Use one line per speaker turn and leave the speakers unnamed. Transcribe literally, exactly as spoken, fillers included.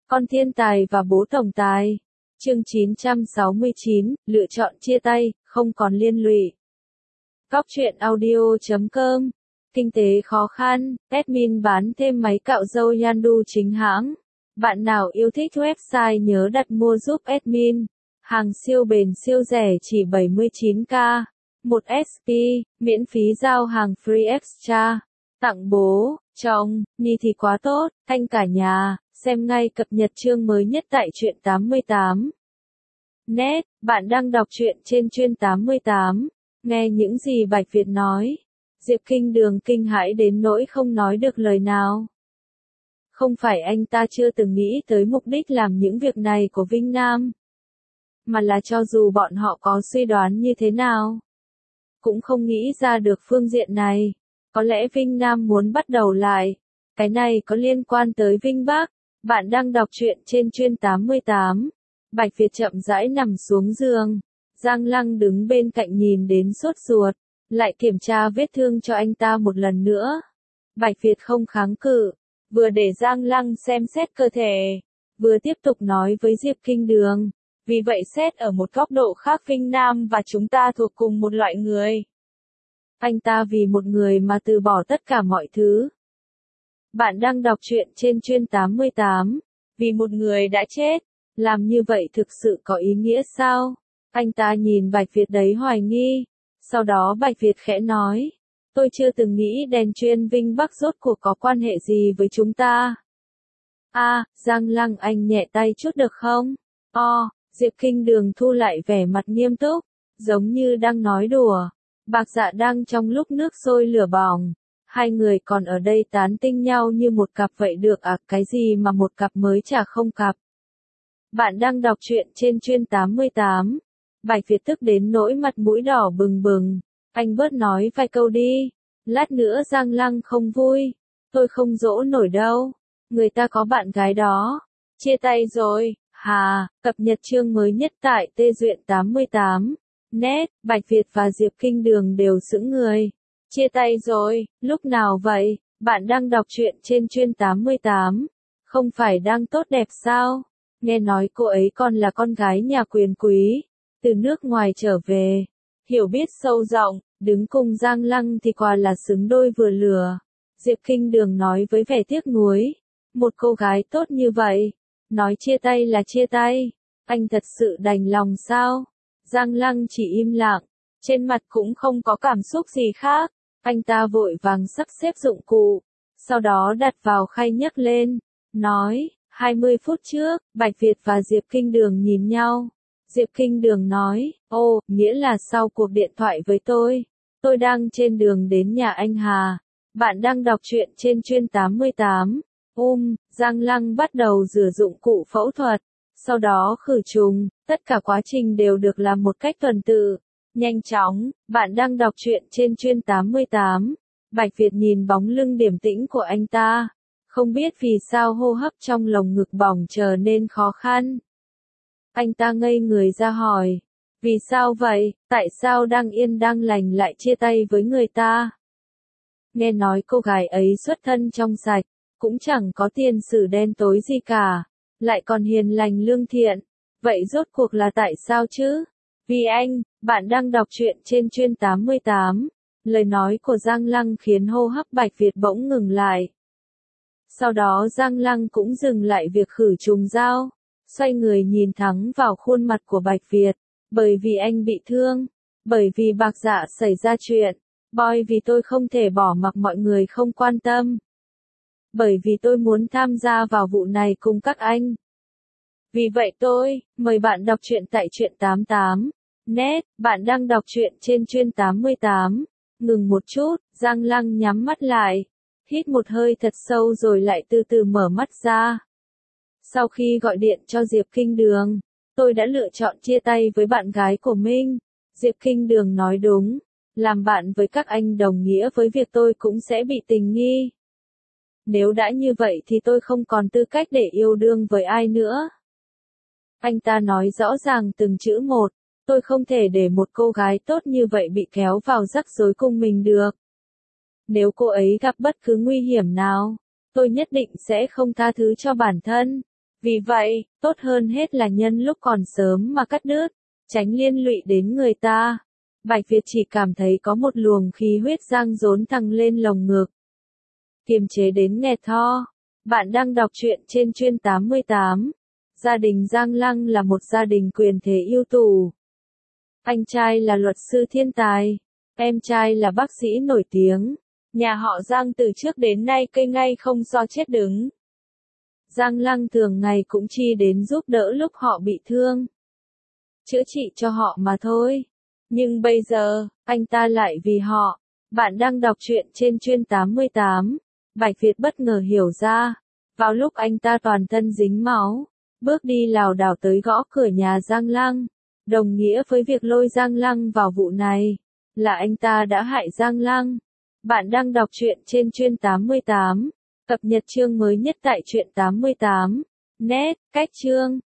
Con thiên tài và bố tổng tài. Chương chín trăm sáu mươi chín, lựa chọn chia tay, không còn liên lụy. Góc truyện audio chấm com. Kinh tế khó khăn, admin bán thêm máy cạo râu Yandu chính hãng. Bạn nào yêu thích website nhớ đặt mua giúp admin. Hàng siêu bền siêu rẻ chỉ bảy mươi chín k. một ét pê, miễn phí giao hàng free extra. Tặng bố, chồng, Nhi thì quá tốt, anh cả nhà, xem ngay cập nhật chương mới nhất tại truyện tám mươi tám. Net, bạn đang đọc truyện trên chuyên tám mươi tám. Nghe những gì Bạch Việt nói. Diệp Kinh Đường kinh hãi đến nỗi không nói được lời nào. Không phải anh ta chưa từng nghĩ tới mục đích làm những việc này của Vinh Nam. Mà là cho dù bọn họ có suy đoán như thế nào, cũng không nghĩ ra được phương diện này. Có lẽ Vinh Nam muốn bắt đầu lại. Cái này có liên quan tới Vinh Bắc. Bạn đang đọc truyện trên chuyên tám mươi tám. Bạch Việt chậm rãi nằm xuống giường. Giang Lăng đứng bên cạnh nhìn đến sốt ruột. Lại kiểm tra vết thương cho anh ta một lần nữa. Bạch Việt không kháng cự. Vừa để Giang Lăng xem xét cơ thể. Vừa tiếp tục nói với Diệp Kinh Đường. Vì vậy xét ở một góc độ khác, Vinh Nam và chúng ta thuộc cùng một loại người. Anh ta vì một người mà từ bỏ tất cả mọi thứ. Bạn đang đọc truyện trên chuyên tám mươi tám. Vì một người đã chết. Làm như vậy thực sự có ý nghĩa sao? Anh ta nhìn Bạch Việt đấy hoài nghi. Sau đó Bạch Việt khẽ nói. Tôi chưa từng nghĩ đèn chuyên Vinh Bắc rốt cuộc có quan hệ gì với chúng ta. À, Giang Lăng anh nhẹ tay chút được không? O, Diệp Kinh Đường thu lại vẻ mặt nghiêm túc. Giống như đang nói đùa. Bạc Dạ đang trong lúc nước sôi lửa bỏng. Hai người còn ở đây tán tinh nhau như một cặp vậy được à, cái gì mà một cặp mới chả không cặp. Bạn đang đọc truyện trên chuyên tám mươi tám. Bạch Việt tức đến nỗi mặt mũi đỏ bừng bừng. Anh bớt nói vài câu đi. Lát nữa Giang Lăng không vui. Tôi không dỗ nổi đâu. Người ta có bạn gái đó. Chia tay rồi. Hà, cập nhật chương mới nhất tại Tê Duyện tám mươi tám. Net, Bạch Việt và Diệp Kinh Đường đều sững người. Chia tay rồi, lúc nào vậy? Bạn đang đọc truyện trên chuyên tám mươi tám. Không phải đang tốt đẹp sao? Nghe nói cô ấy còn là con gái nhà quyền quý. Từ nước ngoài trở về. Hiểu biết sâu rộng, đứng cùng Giang Lăng thì quả là xứng đôi vừa lừa. Diệp Kinh Đường nói với vẻ tiếc nuối. Một cô gái tốt như vậy. Nói chia tay là chia tay. Anh thật sự đành lòng sao? Giang Lăng chỉ im lặng. Trên mặt cũng không có cảm xúc gì khác. Anh ta vội vàng sắp xếp dụng cụ. Sau đó đặt vào khay nhấc lên. Nói, hai mươi phút trước, Bạch Việt và Diệp Kinh Đường nhìn nhau. Diệp Kinh Đường nói, ô, nghĩa là sau cuộc điện thoại với tôi. Tôi đang trên đường đến nhà anh Hà. Bạn đang đọc truyện trên chuyên tám mươi tám. Um, Giang Lăng bắt đầu rửa dụng cụ phẫu thuật. Sau đó khử trùng, tất cả quá trình đều được làm một cách tuần tự. Nhanh chóng, bạn đang đọc truyện trên chuyên tám mươi tám. Bạch Việt nhìn bóng lưng điềm tĩnh của anh ta. Không biết vì sao hô hấp trong lồng ngực bỏng trở nên khó khăn. Anh ta ngây người ra hỏi. Vì sao vậy? Tại sao đang yên đang lành lại chia tay với người ta? Nghe nói cô gái ấy xuất thân trong sạch. Cũng chẳng có tiền sử đen tối gì cả. Lại còn hiền lành lương thiện. Vậy rốt cuộc là tại sao chứ? Vì anh, bạn đang đọc truyện trên chuyên tám mươi tám. Lời nói của Giang Lăng khiến hô hấp Bạch Việt bỗng ngừng lại. Sau đó Giang Lăng cũng dừng lại việc khử trùng dao. Xoay người nhìn thẳng vào khuôn mặt của Bạch Việt. Bởi vì anh bị thương. Bởi vì Bạc Dạ xảy ra chuyện. Boy vì tôi không thể bỏ mặc mọi người không quan tâm. Bởi vì tôi muốn tham gia vào vụ này cùng các anh. Vì vậy tôi, mời bạn đọc truyện tại truyện tám mươi tám. Net, bạn đang đọc truyện trên chuyên tám mươi tám. Ngừng một chút, Giang Lăng nhắm mắt lại. Hít một hơi thật sâu rồi lại từ từ mở mắt ra. Sau khi gọi điện cho Diệp Kinh Đường, tôi đã lựa chọn chia tay với bạn gái của mình. Diệp Kinh Đường nói đúng. Làm bạn với các anh đồng nghĩa với việc tôi cũng sẽ bị tình nghi. Nếu đã như vậy thì tôi không còn tư cách để yêu đương với ai nữa. Anh ta nói rõ ràng từng chữ một. Tôi không thể để một cô gái tốt như vậy bị kéo vào rắc rối cùng mình được. Nếu cô ấy gặp bất cứ nguy hiểm nào, tôi nhất định sẽ không tha thứ cho bản thân. Vì vậy, tốt hơn hết là nhân lúc còn sớm mà cắt đứt, tránh liên lụy đến người ta. Bạch Việt chỉ cảm thấy có một luồng khí huyết giang rốn thăng lên lồng ngực. Kiềm chế đến nghẹt tho. Bạn đang đọc truyện trên Chuyên tám mươi tám. Gia đình Giang Lăng là một gia đình quyền thế ưu tú. Anh trai là luật sư thiên tài, em trai là bác sĩ nổi tiếng. Nhà họ Giang từ trước đến nay cây ngay không do chết đứng. Giang Lăng thường ngày cũng chi đến giúp đỡ lúc họ bị thương, chữa trị cho họ mà thôi. Nhưng bây giờ, anh ta lại vì họ. Bạn đang đọc truyện trên Chuyên tám mươi tám. Bạch Việt bất ngờ hiểu ra. Vào lúc anh ta toàn thân dính máu, bước đi lảo đảo tới gõ cửa nhà Giang Lăng, đồng nghĩa với việc lôi Giang Lăng vào vụ này, là anh ta đã hại Giang Lăng. Bạn đang đọc truyện trên Chuyên tám mươi tám. Cập nhật chương mới nhất tại Truyện tám mươi tám. Net, cách chương.